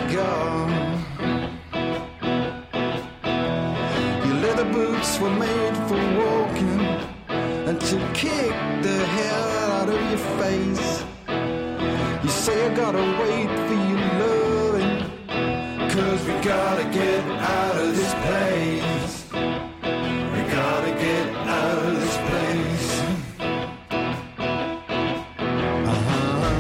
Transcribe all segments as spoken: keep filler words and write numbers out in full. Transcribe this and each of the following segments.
go. Your leather boots were made for walking and to kick the hell out of your face. You say I gotta wait for you loving, 'cause we gotta get out of this place. We gotta get out of this place. Uh-huh.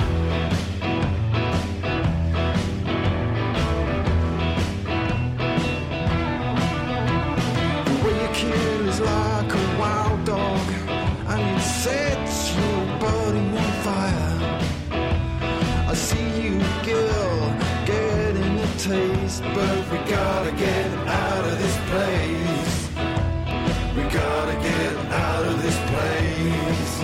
The way you kill is like a wild dog, and it sets your body on fire. I see you, girl, getting a taste, but we gotta get out of this place. We gotta get out of this place.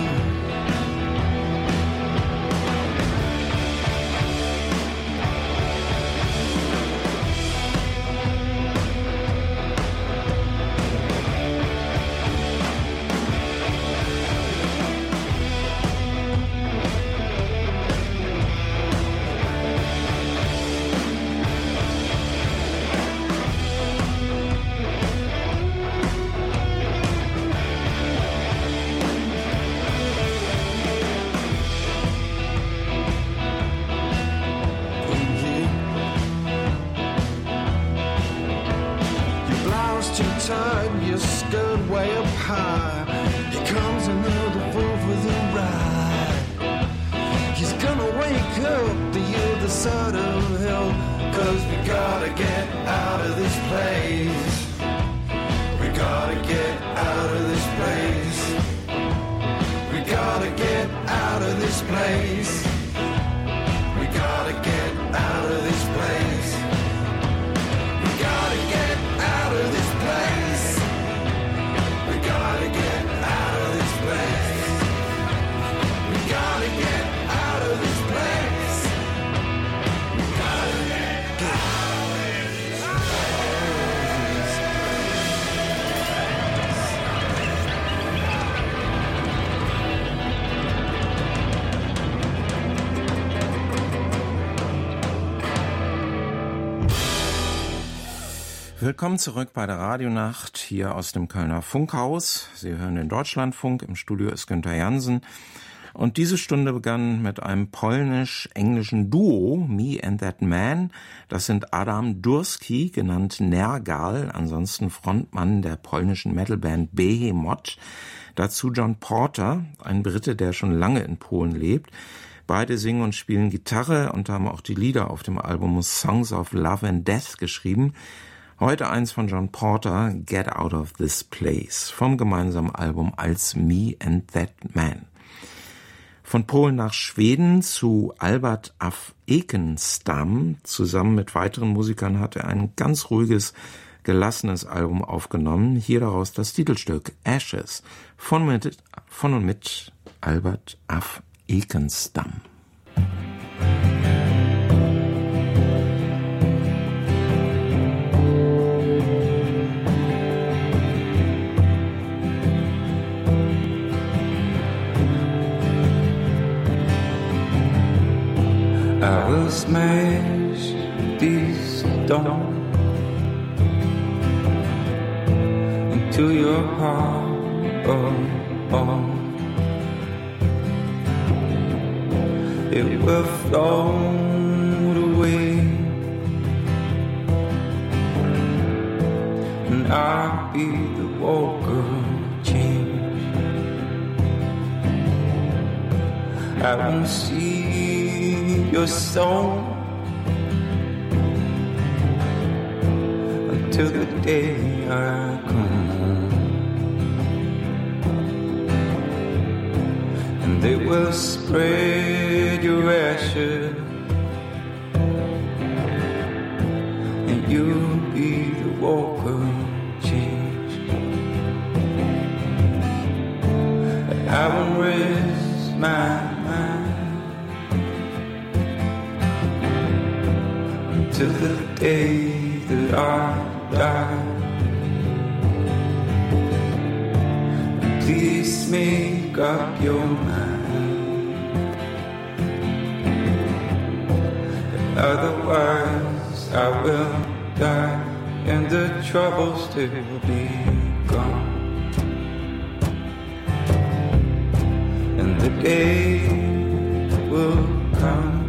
Tied, your skirt way up high. Here comes another fool for the ride. He's gonna wake up the other side of hell, 'cause we gotta get out of this place. We gotta get out of this place. We gotta get out of this place. We gotta get out of this place. We gotta get out of this place. We gotta get out of this place. We gotta get out of this place. We gotta get out of this Willkommen zurück bei der Radionacht hier aus dem Kölner Funkhaus. Sie hören den Deutschlandfunk, im Studio ist Günther Jansen. Und diese Stunde begann mit einem polnisch-englischen Duo, Me and That Man. Das sind Adam Durski, genannt Nergal, ansonsten Frontmann der polnischen Metalband Behemoth. Dazu John Porter, ein Brite, der schon lange in Polen lebt. Beide singen und spielen Gitarre und haben auch die Lieder auf dem Album Songs of Love and Death geschrieben. Heute eins von John Porter, Get Out of This Place, vom gemeinsamen Album als Me and That Man. Von Polen nach Schweden zu Albert af Ekenstam. Zusammen mit weiteren Musikern hat er ein ganz ruhiges, gelassenes Album aufgenommen. Hier daraus das Titelstück Ashes von, mit, von und mit Albert af Ekenstam. I will smash these stones into your heart of stone. It will float away, and I'll be the walker of change. I won't see your soul until the day I come home, and they will spread your ashes, and you'll be the walker of change. I won't rest my till the day that I die. Please make up your mind, otherwise will die and the trouble still be gone. And the day will come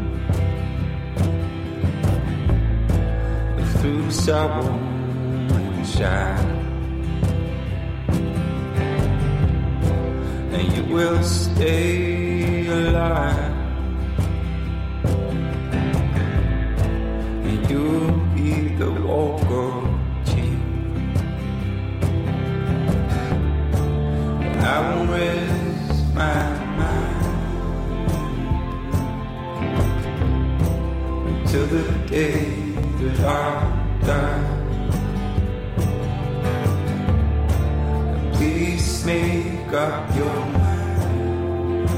through sorrow and shine, and you will stay alive, and you'll be the walk of change. And I won't rest my mind until the day that I die. Please make up your mind,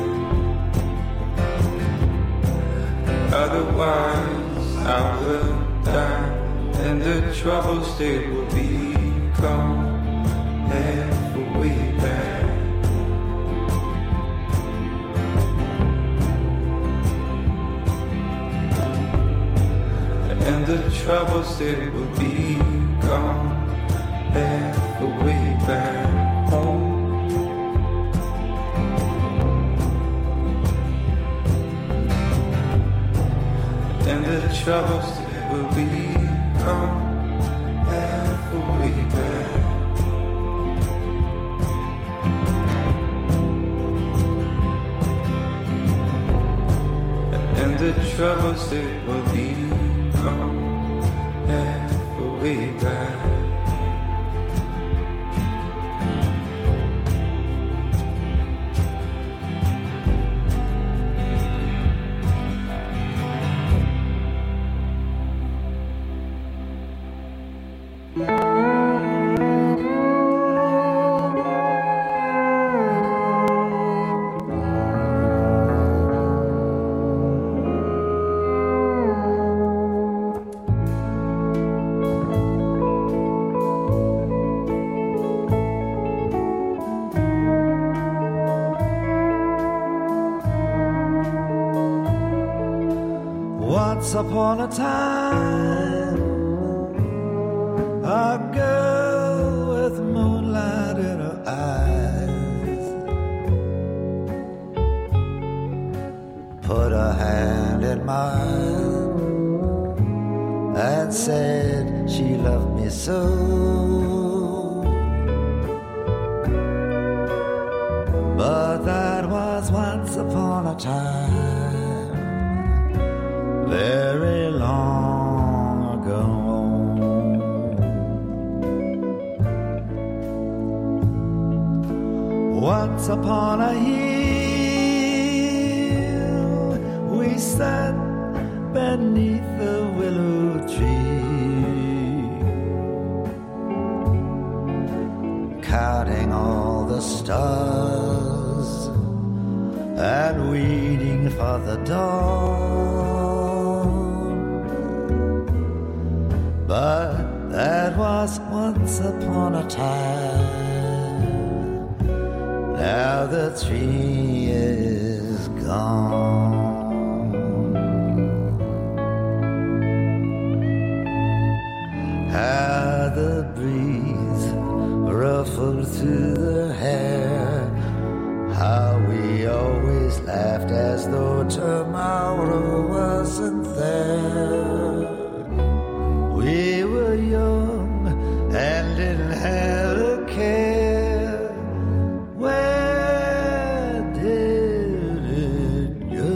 otherwise I will die, and the trouble still will become halfway back. And the trouble still will be gone halfway back home. And the trouble still will be gone halfway back. And the trouble still will be gone halfway back. Once upon a time, a girl with moonlight in her eyes put her hand in mine and said she loved me so. But that was once upon a time, very long ago. Once upon a hill, we sat beneath the willow tree, counting all the stars and waiting for the dawn. But that was once upon a time. Now the tree is gone. How the breeze ruffled through the hair, how we always laughed as though tomorrow wasn't there. We were young and didn't have a care. Where did it go?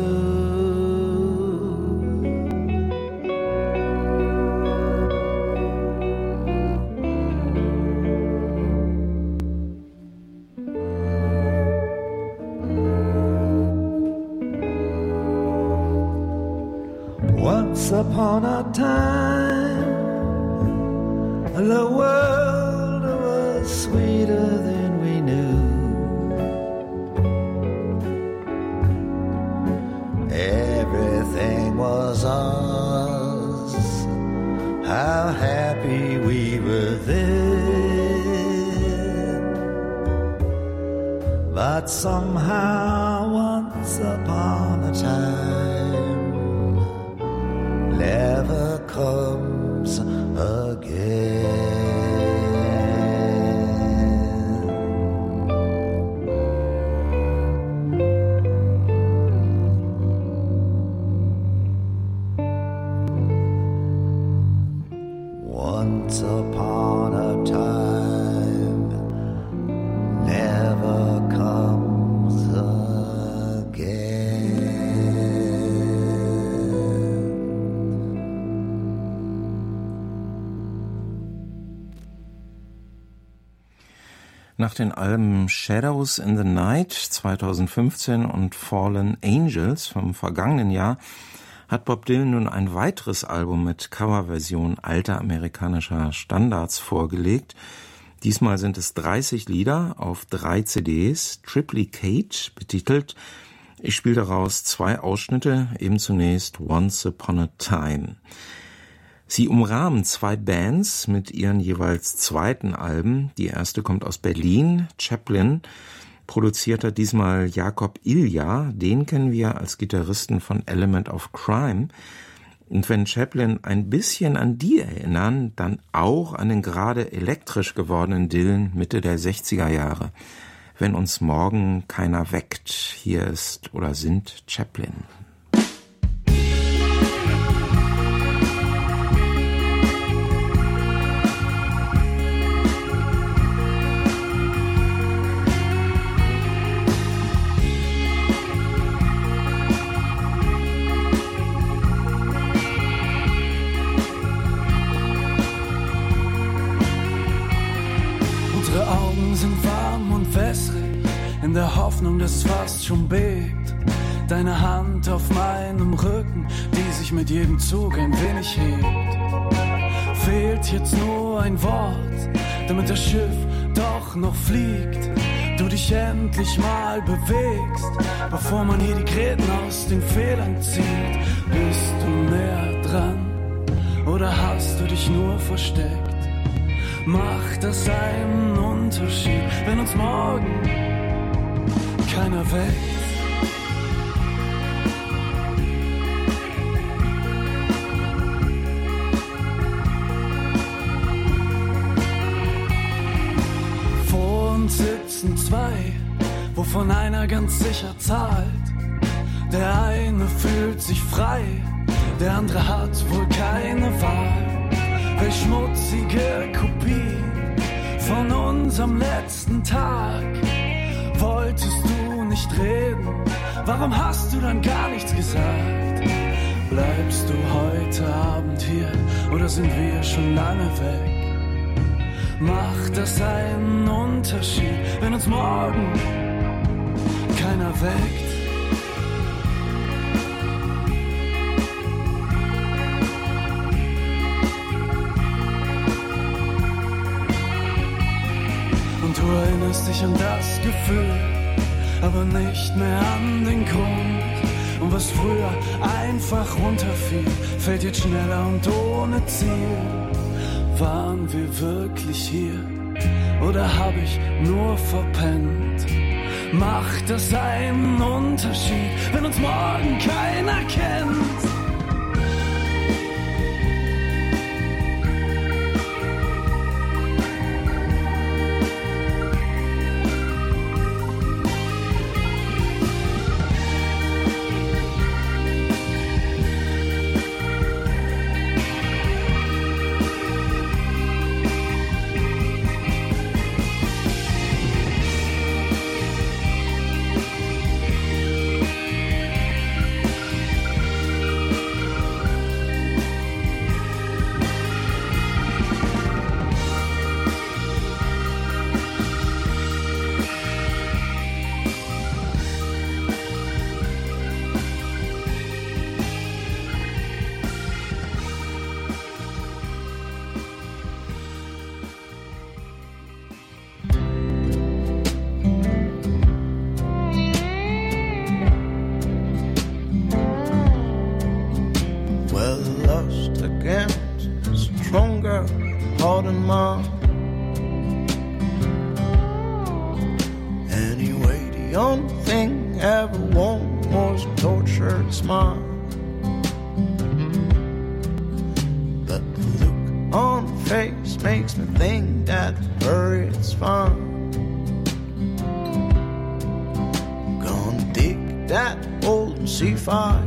Once upon a time, the world was sweeter than we knew. Everything was ours. How happy we were then. But somehow once upon a time never comes once upon a time never comes again. Nach den Alben Shadows in the Night zweitausendfünfzehn und Fallen Angels vom vergangenen Jahr hat Bob Dylan nun ein weiteres Album mit Coverversion alter amerikanischer Standards vorgelegt. Diesmal sind es dreißig Lieder auf drei C Ds, Triplicate betitelt. Ich spiele daraus zwei Ausschnitte, eben zunächst Once Upon a Time. Sie umrahmen zwei Bands mit ihren jeweils zweiten Alben. Die erste kommt aus Berlin, Chaplin. Produziert hat diesmal Jakob Ilja, den kennen wir als Gitarristen von Element of Crime. Und wenn Chaplin ein bisschen an die erinnern, dann auch an den gerade elektrisch gewordenen Dylan Mitte der sechziger Jahre. Wenn uns morgen keiner weckt, hier ist oder sind Chaplin. In der Hoffnung, dass es fast schon bebt. Deine Hand auf meinem Rücken, die sich mit jedem Zug ein wenig hebt. Fehlt jetzt nur ein Wort, damit das Schiff doch noch fliegt. Du dich endlich mal bewegst, bevor man hier die Gräten aus den Federn zieht. Bist du näher dran oder hast du dich nur versteckt? Macht das einen Unterschied, wenn uns morgen keiner weckt? Vor uns sitzen zwei, wovon einer ganz sicher zahlt. Der eine fühlt sich frei, der andere hat wohl keine Wahl. Welch schmutzige Kopie von unserem letzten Tag. Wolltest du nicht reden? Warum hast du dann gar nichts gesagt? Bleibst du heute Abend hier oder sind wir schon lange weg? Macht das einen Unterschied, wenn uns morgen keiner weckt? Du erinnerst dich an das Gefühl, aber nicht mehr an den Grund. Und was früher einfach runterfiel, fällt jetzt schneller und ohne Ziel. Waren wir wirklich hier oder hab ich nur verpennt? Macht das einen Unterschied, wenn uns morgen keiner kennt?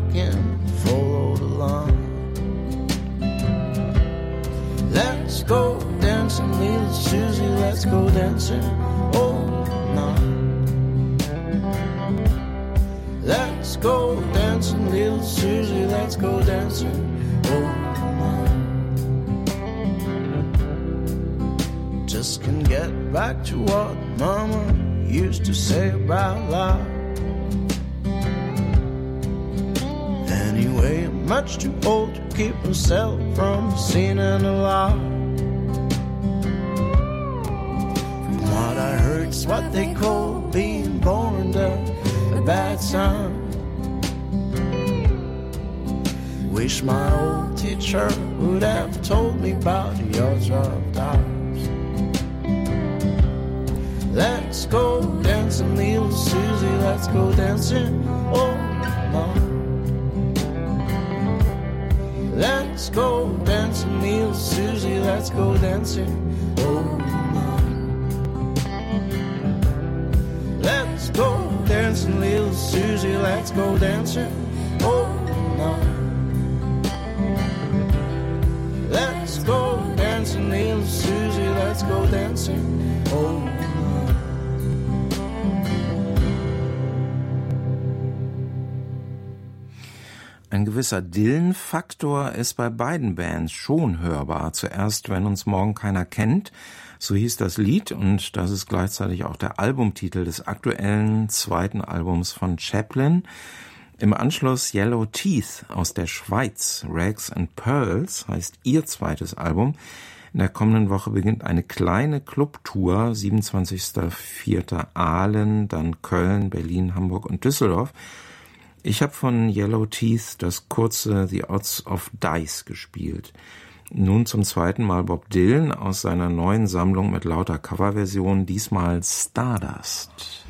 Let's go let's go dancing all night. Let's go dancing, little Susie, let's go dancing all night. Just can't get back to what Mama used to say about love. Anyway, I'm much too old to keep myself from seeing it alive. From what I heard, it's what they call being born to a bad time. Wish my old teacher would have told me about the odds of times. Let's go dancing, little Susie, let's go dancing all night. Let's go dancing, little Susie, let's go dancing all night. Let's go dancing, little Susie, let's go dancing all night. Let's go dancing, little Susie, let's go dancing all night. Ein gewisser Dylan-Faktor ist bei beiden Bands schon hörbar. Zuerst, wenn uns morgen keiner kennt, so hieß das Lied, und das ist gleichzeitig auch der Albumtitel des aktuellen zweiten Albums von Chaplin. Im Anschluss Yellow Teeth aus der Schweiz. Rags and Pearls heißt ihr zweites Album. In der kommenden Woche beginnt eine kleine Clubtour, siebenundzwanzigster vierter Aalen, dann Köln, Berlin, Hamburg und Düsseldorf. Ich habe von Yellow Teeth das kurze The Odds of Dice gespielt. Nun zum zweiten Mal Bob Dylan aus seiner neuen Sammlung mit lauter Coverversionen, diesmal Stardust.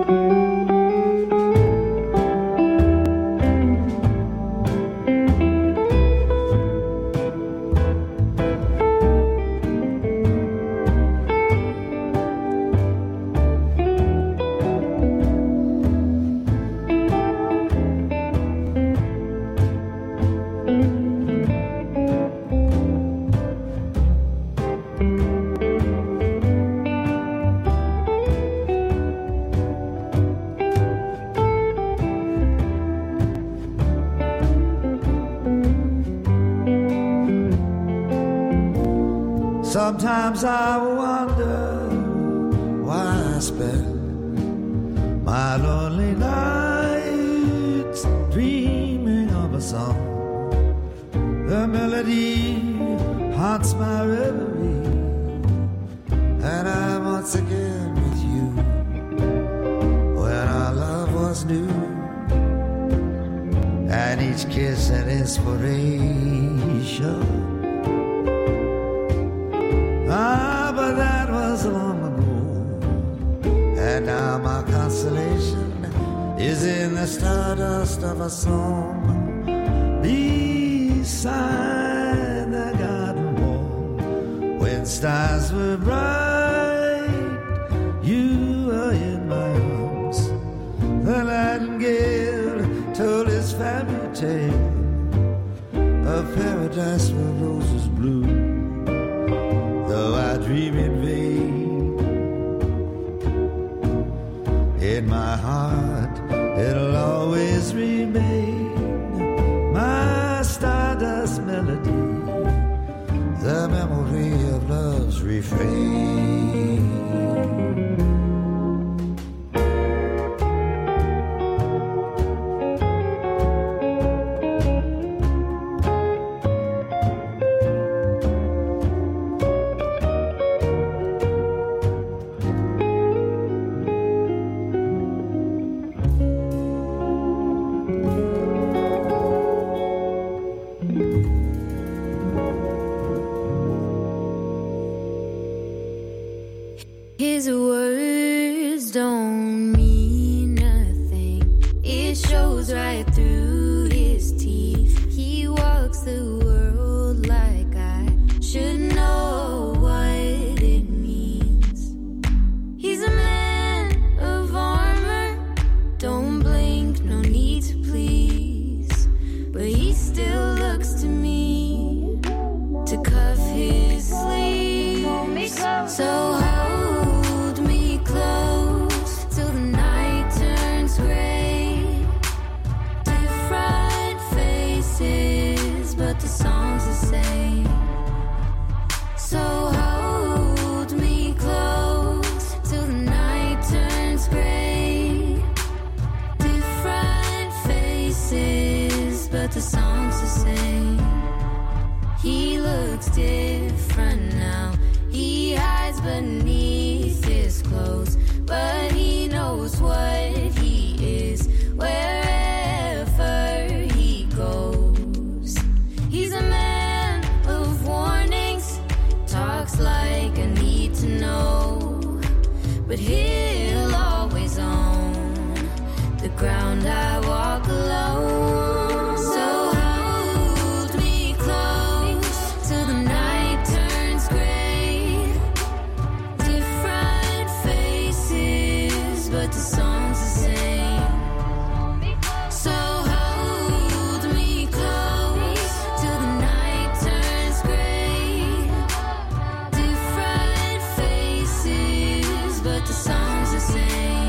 Sometimes I wonder why I spend my lonely nights dreaming of a song. The melody haunts my reverie, and I'm once again with you when our love was new, and each kiss an inspiration. Ah, but that was long ago, and now my consolation is in the stardust of a song beside the garden wall. When stars were bright, you were in my arms. The nightingale told his fairy tale of paradise where roses bloom. Though I dream in vain, in my heart it'll always remain my stardust melody, the memory of love's refrain. His words don't mean nothing. It shows right through his teeth. He walks the world like I should know what it means. He's a man of armor. Don't blink, no need to please. But he still looks to me to cuff his sleeves. So hold looks different now. He hides beneath his clothes, but he knows what he is wherever he goes. He's a man of warnings, talks like I need to know, but he'll always own the ground I walk alone. So hold me close till the night turns gray. Different faces, but the song's the same. So hold me close till the night turns gray. Different faces, but the song's the same.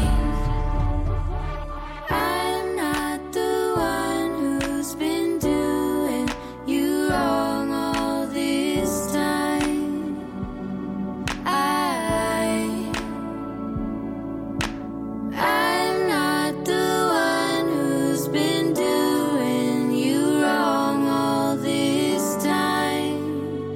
I'm not the one who's been doing you wrong all this time. I, I'm not the one who's been doing you wrong all this time.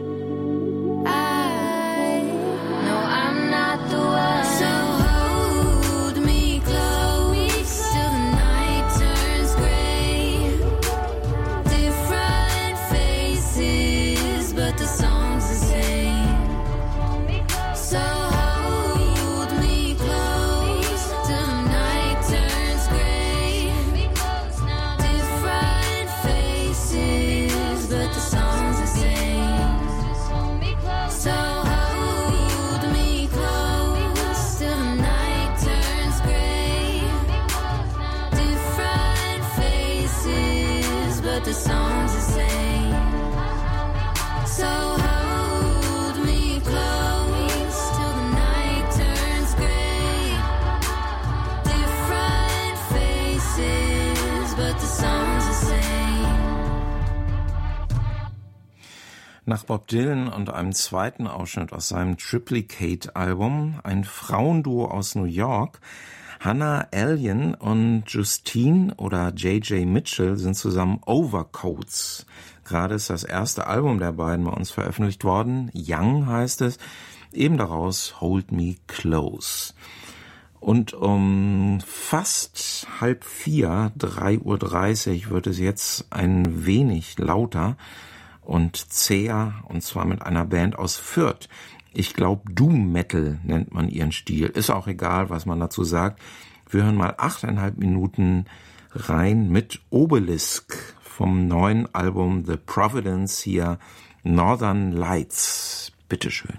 I, no, I'm not the one. So hold me close till the night turns gray. Different faces, but the song's the same. So hold me close till the night turns gray. Different faces, but the song's the same. So hold me close till the night turns gray. Different faces, but the song's the same. So hold me close till the night turns gray. Different faces, but the song's the same. Nach Bob Dylan und einem zweiten Ausschnitt aus seinem Triplicate-Album, ein Frauenduo aus New York, Hannah Allion und Justine oder J J Mitchell sind zusammen Overcoats. Gerade ist das erste Album der beiden bei uns veröffentlicht worden. Young heißt es. Eben daraus Hold Me Close. Und um fast halb vier, drei Uhr dreißig, wird es jetzt ein wenig lauter und zäher, und zwar mit einer Band aus Fürth. Ich glaube, Doom Metal nennt man ihren Stil. Ist auch egal, was man dazu sagt. Wir hören mal achteinhalb Minuten rein mit Obelisk vom neuen Album The Providence, hier Northern Lights. Bitteschön.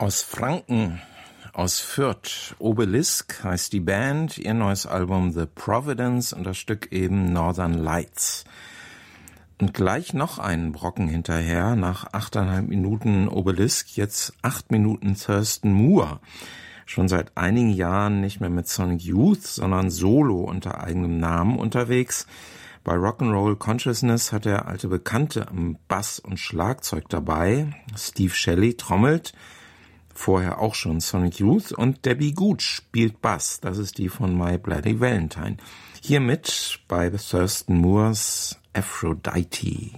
Aus Franken, aus Fürth. Obelisk heißt die Band, ihr neues Album The Providence und das Stück eben Northern Lights. Und gleich noch einen Brocken hinterher, nach achteinhalb Minuten Obelisk, jetzt acht Minuten Thurston Moore. Schon seit einigen Jahren nicht mehr mit Sonic Youth, sondern solo unter eigenem Namen unterwegs. Bei Rock'n'Roll Consciousness hat er alte Bekannte am Bass und Schlagzeug dabei. Steve Shelley trommelt, vorher auch schon Sonic Youth, und Debbie Gooch spielt Bass. Das ist die von My Bloody Valentine. Hiermit bei Thurston Moores Aphrodite.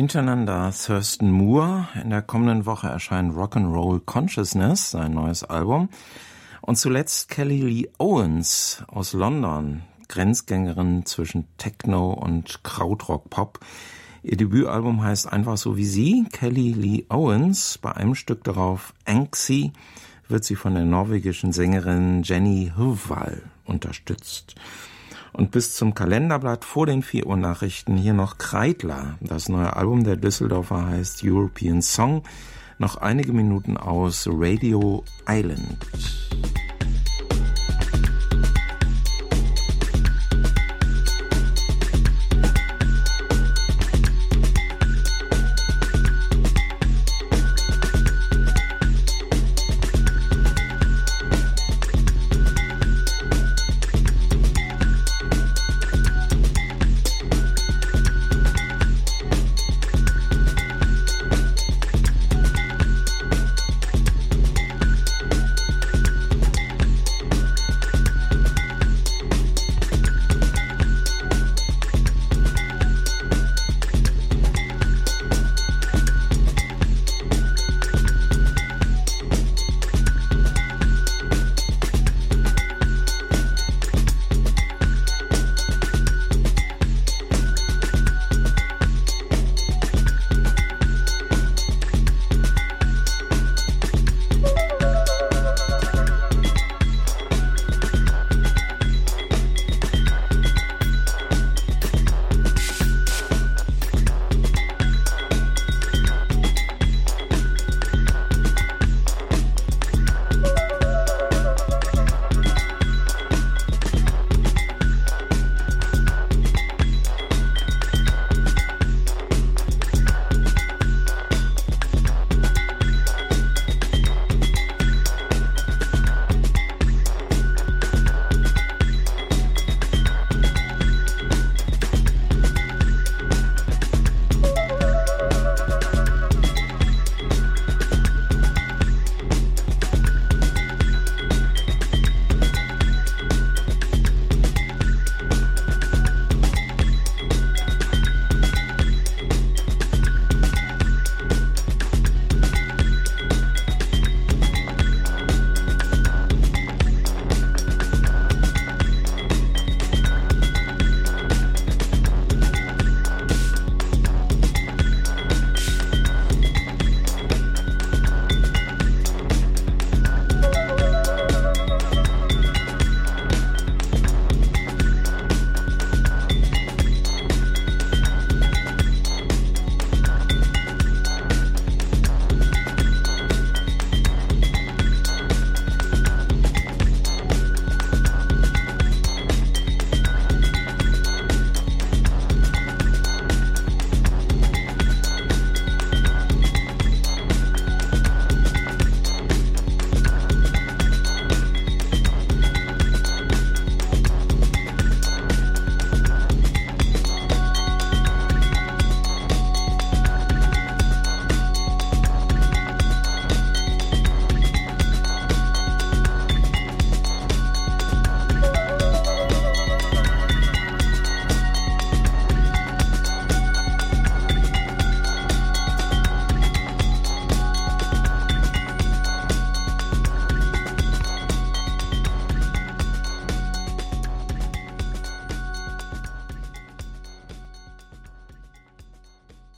Hintereinander Thurston Moore. In der kommenden Woche erscheint Rock'n'Roll Consciousness, sein neues Album. Und zuletzt Kelly Lee Owens aus London, Grenzgängerin zwischen Techno und Krautrock-Pop. Ihr Debütalbum heißt einfach so wie sie, Kelly Lee Owens. Bei einem Stück darauf, Anxi, wird sie von der norwegischen Sängerin Jenny Hovall unterstützt. Und bis zum Kalenderblatt vor den vier Uhr Nachrichten hier noch Kreidler. Das neue Album der Düsseldorfer heißt European Song. Noch einige Minuten aus Radio Island.